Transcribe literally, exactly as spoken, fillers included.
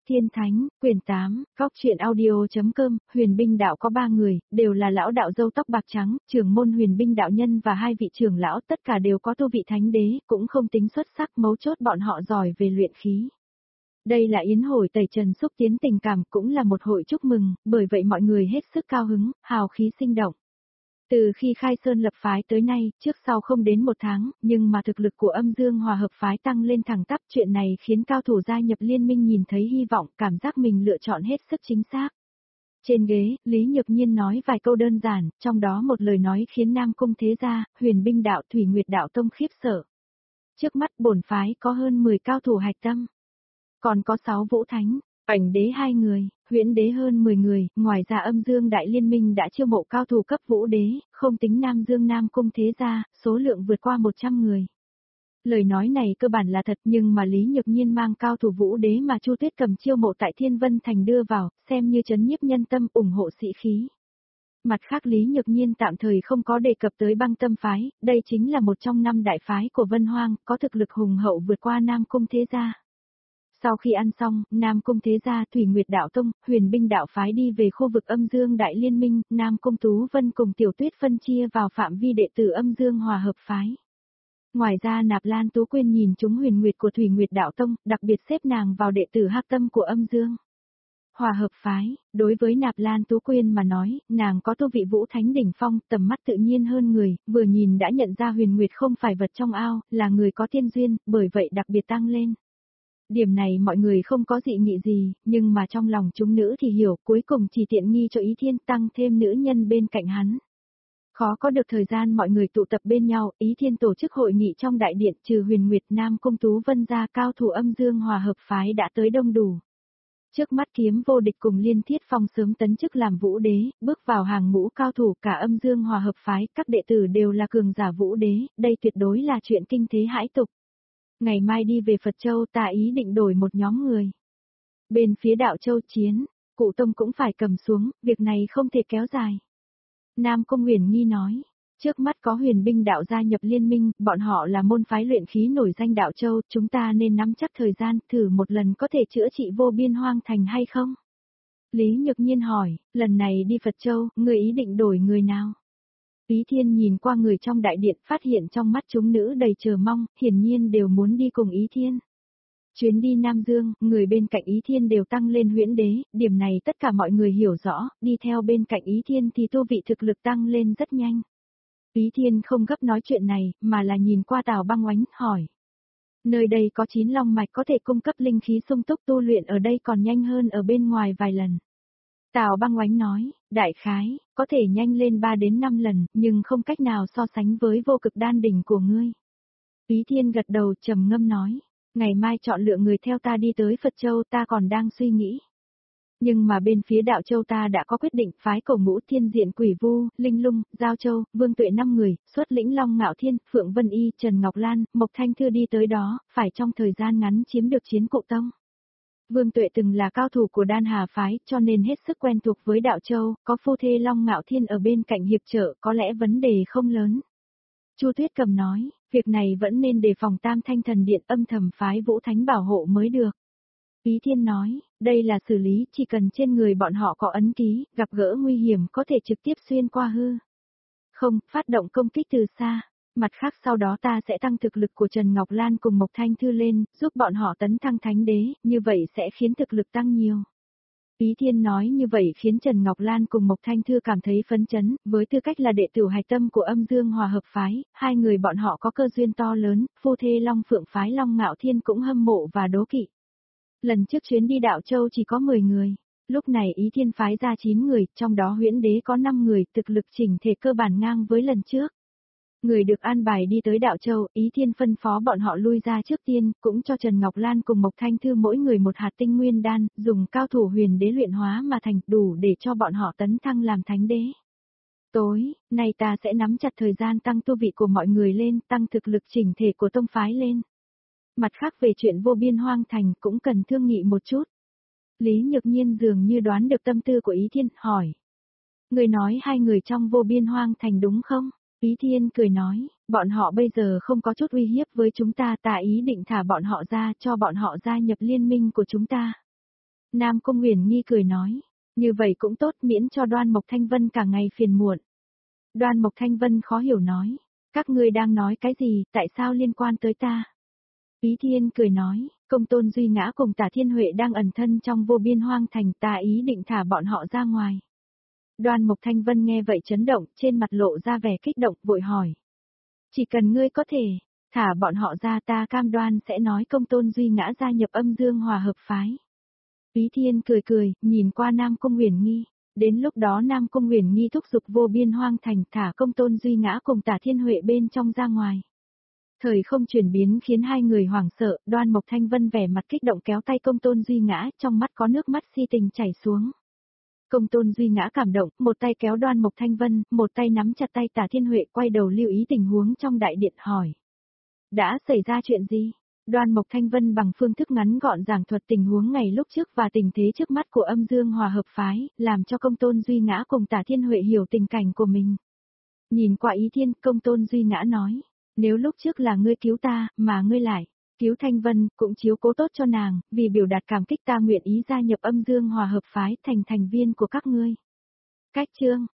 Tiên Thánh, quyển tám, góc truyện audio.com, Huyền Binh đạo có ba người, đều là lão đạo râu tóc bạc trắng, trưởng môn Huyền Binh đạo nhân và hai vị trưởng lão tất cả đều có tu vị thánh đế, cũng không tính xuất sắc, mấu chốt bọn họ giỏi về luyện khí. Đây là yến hội tẩy trần xúc tiến tình cảm, cũng là một hội chúc mừng, bởi vậy mọi người hết sức cao hứng, hào khí sinh động. Từ khi khai sơn lập phái tới nay, trước sau không đến một tháng, nhưng mà thực lực của âm dương hòa hợp phái tăng lên thẳng tắp, chuyện này khiến cao thủ gia nhập liên minh nhìn thấy hy vọng, cảm giác mình lựa chọn hết sức chính xác. Trên ghế, Lý Nhược Nhiên nói vài câu đơn giản, trong đó một lời nói khiến Nam Cung Thế Gia, Huyền Binh đạo, Thủy Nguyệt đạo tông khiếp sợ. Trước mắt bổn phái có hơn mười cao thủ hạch tâm, còn có sáu vũ thánh, ảnh đế hai người, huyễn đế hơn mười người, ngoài ra âm dương đại liên minh đã chiêu mộ cao thủ cấp vũ đế, không tính Nam Dương Nam Cung Thế Gia, số lượng vượt qua một trăm người. Lời nói này cơ bản là thật, nhưng mà Lý Nhược Nhiên mang cao thủ vũ đế mà Chu Tuyết cầm chiêu mộ tại Thiên Vân Thành đưa vào, xem như trấn nhiếp nhân tâm, ủng hộ sĩ khí. Mặt khác Lý Nhược Nhiên tạm thời không có đề cập tới Băng Tâm phái, đây chính là một trong năm đại phái của Vân Hoang, có thực lực hùng hậu vượt qua Nam Cung Thế Gia. Sau khi ăn xong, Nam Cung Thế Gia, Thủy Nguyệt đạo tông, Huyền Binh đạo phái đi về khu vực âm dương đại liên minh, Nam Cung Tú Vân cùng Tiểu Tuyết phân chia vào phạm vi đệ tử âm dương hòa hợp phái. Ngoài ra Nạp Lan Tú Quyên nhìn chúng Huyền Nguyệt của Thủy Nguyệt đạo tông, đặc biệt xếp nàng vào đệ tử hắc tâm của âm dương hòa hợp phái. Đối với Nạp Lan Tú Quyên mà nói, nàng có tu vị vũ thánh đỉnh phong, tầm mắt tự nhiên hơn người, vừa nhìn đã nhận ra Huyền Nguyệt không phải vật trong ao, là người có thiên duyên, bởi vậy đặc biệt tăng lên. Điểm này mọi người không có dị nghị gì, nhưng mà trong lòng chúng nữ thì hiểu, cuối cùng chỉ tiện nghi cho Ý Thiên, tăng thêm nữ nhân bên cạnh hắn. Khó có được thời gian mọi người tụ tập bên nhau, Ý Thiên tổ chức hội nghị trong đại điện, trừ Huyền Nguyệt, Nam Cung Tú Vân ra, cao thủ âm dương hòa hợp phái đã tới đông đủ. Trước mắt Kiếm Vô Địch cùng Liên Thiết Phong sớm tấn chức làm vũ đế, bước vào hàng ngũ cao thủ, cả âm dương hòa hợp phái, các đệ tử đều là cường giả vũ đế, đây tuyệt đối là chuyện kinh thế hãi tục. Ngày mai đi về Phật Châu, ta ý định đổi một nhóm người. Bên phía Đạo Châu chiến, Cụ Tông cũng phải cầm xuống, việc này không thể kéo dài. Nam Cung Huyền Nghi nói, trước mắt có Huyền Binh đạo gia nhập liên minh, bọn họ là môn phái luyện khí nổi danh Đạo Châu, chúng ta nên nắm chắc thời gian, thử một lần có thể chữa trị vô biên hoang thành hay không? Lý Nhược Nhiên hỏi, lần này đi Phật Châu, người ý định đổi người nào? Ý Thiên nhìn qua người trong đại điện, phát hiện trong mắt chúng nữ đầy chờ mong, hiển nhiên đều muốn đi cùng Ý Thiên. Chuyến đi Nam Dương, người bên cạnh Ý Thiên đều tăng lên huyễn đế, điểm này tất cả mọi người hiểu rõ, đi theo bên cạnh Ý Thiên thì tu vị thực lực tăng lên rất nhanh. Ý Thiên không gấp nói chuyện này, mà là nhìn qua Tào Băng Oánh, hỏi. Nơi đây có chín long mạch có thể cung cấp linh khí sung túc, tu luyện ở đây còn nhanh hơn ở bên ngoài vài lần. Tào Băng Oánh nói, đại khái, có thể nhanh lên ba đến năm lần, nhưng không cách nào so sánh với vô cực đan đỉnh của ngươi. Ý Thiên gật đầu trầm ngâm nói, ngày mai chọn lựa người theo ta đi tới Phật Châu, ta còn đang suy nghĩ. Nhưng mà bên phía Đạo Châu ta đã có quyết định, phái Cổ Ngũ Thiên Diện Quỷ Vu, Linh Lung, Giao Châu, Vương Tuệ năm người, xuất lĩnh Long Ngạo Thiên, Phượng Vân Y, Trần Ngọc Lan, Mộc Thanh Thư đi tới đó, phải trong thời gian ngắn chiếm được Chiến Cụ Tông. Vương Tuệ từng là cao thủ của Đan Hà phái, cho nên hết sức quen thuộc với Đạo Châu, có phu thê Long Ngạo Thiên ở bên cạnh hiệp trợ, có lẽ vấn đề không lớn. Chu Tuyết Cầm nói, việc này vẫn nên đề phòng Tam Thanh Thần Điện âm thầm phái Vũ Thánh bảo hộ mới được. Ý Thiên nói, đây là xử lý, chỉ cần trên người bọn họ có ấn ký, gặp gỡ nguy hiểm có thể trực tiếp xuyên qua hư không, phát động công kích từ xa. Mặt khác sau đó ta sẽ tăng thực lực của Trần Ngọc Lan cùng Mộc Thanh Thư lên, giúp bọn họ tấn thăng thánh đế, như vậy sẽ khiến thực lực tăng nhiều. Ý Thiên nói như vậy khiến Trần Ngọc Lan cùng Mộc Thanh Thư cảm thấy phấn chấn, với tư cách là đệ tử hạch tâm của âm dương hòa hợp phái, hai người bọn họ có cơ duyên to lớn, phu thê Long Phượng phái Long Ngạo Thiên cũng hâm mộ và đố kỵ. Lần trước chuyến đi Đạo Châu chỉ có mười người, lúc này Ý Thiên phái ra chín người, trong đó huyễn đế có năm người, thực lực chỉnh thể cơ bản ngang với lần trước. Người được an bài đi tới Đạo Châu, Ý Thiên phân phó bọn họ lui ra trước tiên, cũng cho Trần Ngọc Lan cùng Mộc Thanh Thư mỗi người một hạt tinh nguyên đan, dùng cao thủ huyền đế luyện hóa mà thành, đủ để cho bọn họ tấn thăng làm thánh đế. Tối, nay ta sẽ nắm chặt thời gian tăng tu vị của mọi người lên, tăng thực lực chỉnh thể của tông phái lên. Mặt khác về chuyện vô biên hoang thành cũng cần thương nghị một chút. Lý Nhược Nhiên dường như đoán được tâm tư của Ý Thiên, hỏi. Người nói hai người trong vô biên hoang thành đúng không? Ý Thiên cười nói, bọn họ bây giờ không có chút uy hiếp với chúng ta, ta ý định thả bọn họ ra, cho bọn họ gia nhập liên minh của chúng ta. Nam Cung Uyển Nhi cười nói, như vậy cũng tốt miễn cho Đoan Mộc Thanh Vân cả ngày phiền muộn. Đoan Mộc Thanh Vân khó hiểu nói, các ngươi đang nói cái gì, tại sao liên quan tới ta? Ý Thiên cười nói, Công Tôn Duy Ngã cùng Tả Thiên Huệ đang ẩn thân trong vô biên hoang thành, ta ý định thả bọn họ ra ngoài. Đoan Mộc Thanh Vân nghe vậy chấn động, trên mặt lộ ra vẻ kích động, vội hỏi. Chỉ cần ngươi có thể, thả bọn họ ra ta cam đoan sẽ nói Công Tôn Duy Ngã gia nhập Âm Dương Hòa Hợp Phái. Ý Thiên cười cười, nhìn qua Nam Cung Uyển Nhi. Đến lúc đó Nam Cung Uyển Nhi thúc giục vô biên hoang thành thả Công Tôn Duy Ngã cùng Tả Thiên Huệ bên trong ra ngoài. Thời không chuyển biến khiến hai người hoảng sợ, Đoan Mộc Thanh Vân vẻ mặt kích động kéo tay Công Tôn Duy Ngã, trong mắt có nước mắt si tình chảy xuống. Công Tôn Duy Ngã cảm động, một tay kéo Đoan Mộc Thanh Vân, một tay nắm chặt tay Tả Thiên Huệ, quay đầu lưu ý tình huống trong đại điện hỏi. Đã xảy ra chuyện gì? Đoan Mộc Thanh Vân bằng phương thức ngắn gọn giảng thuật tình huống ngày lúc trước và tình thế trước mắt của Âm Dương Hòa Hợp Phái, làm cho Công Tôn Duy Ngã cùng Tả Thiên Huệ hiểu tình cảnh của mình. Nhìn qua Ý Thiên, Công Tôn Duy Ngã nói, nếu lúc trước là ngươi cứu ta, mà ngươi lại cứu Thanh Vân, cũng chiếu cố tốt cho nàng, vì biểu đạt cảm kích ta nguyện ý gia nhập Âm Dương Hòa Hợp Phái thành thành viên của các ngươi. Cách chương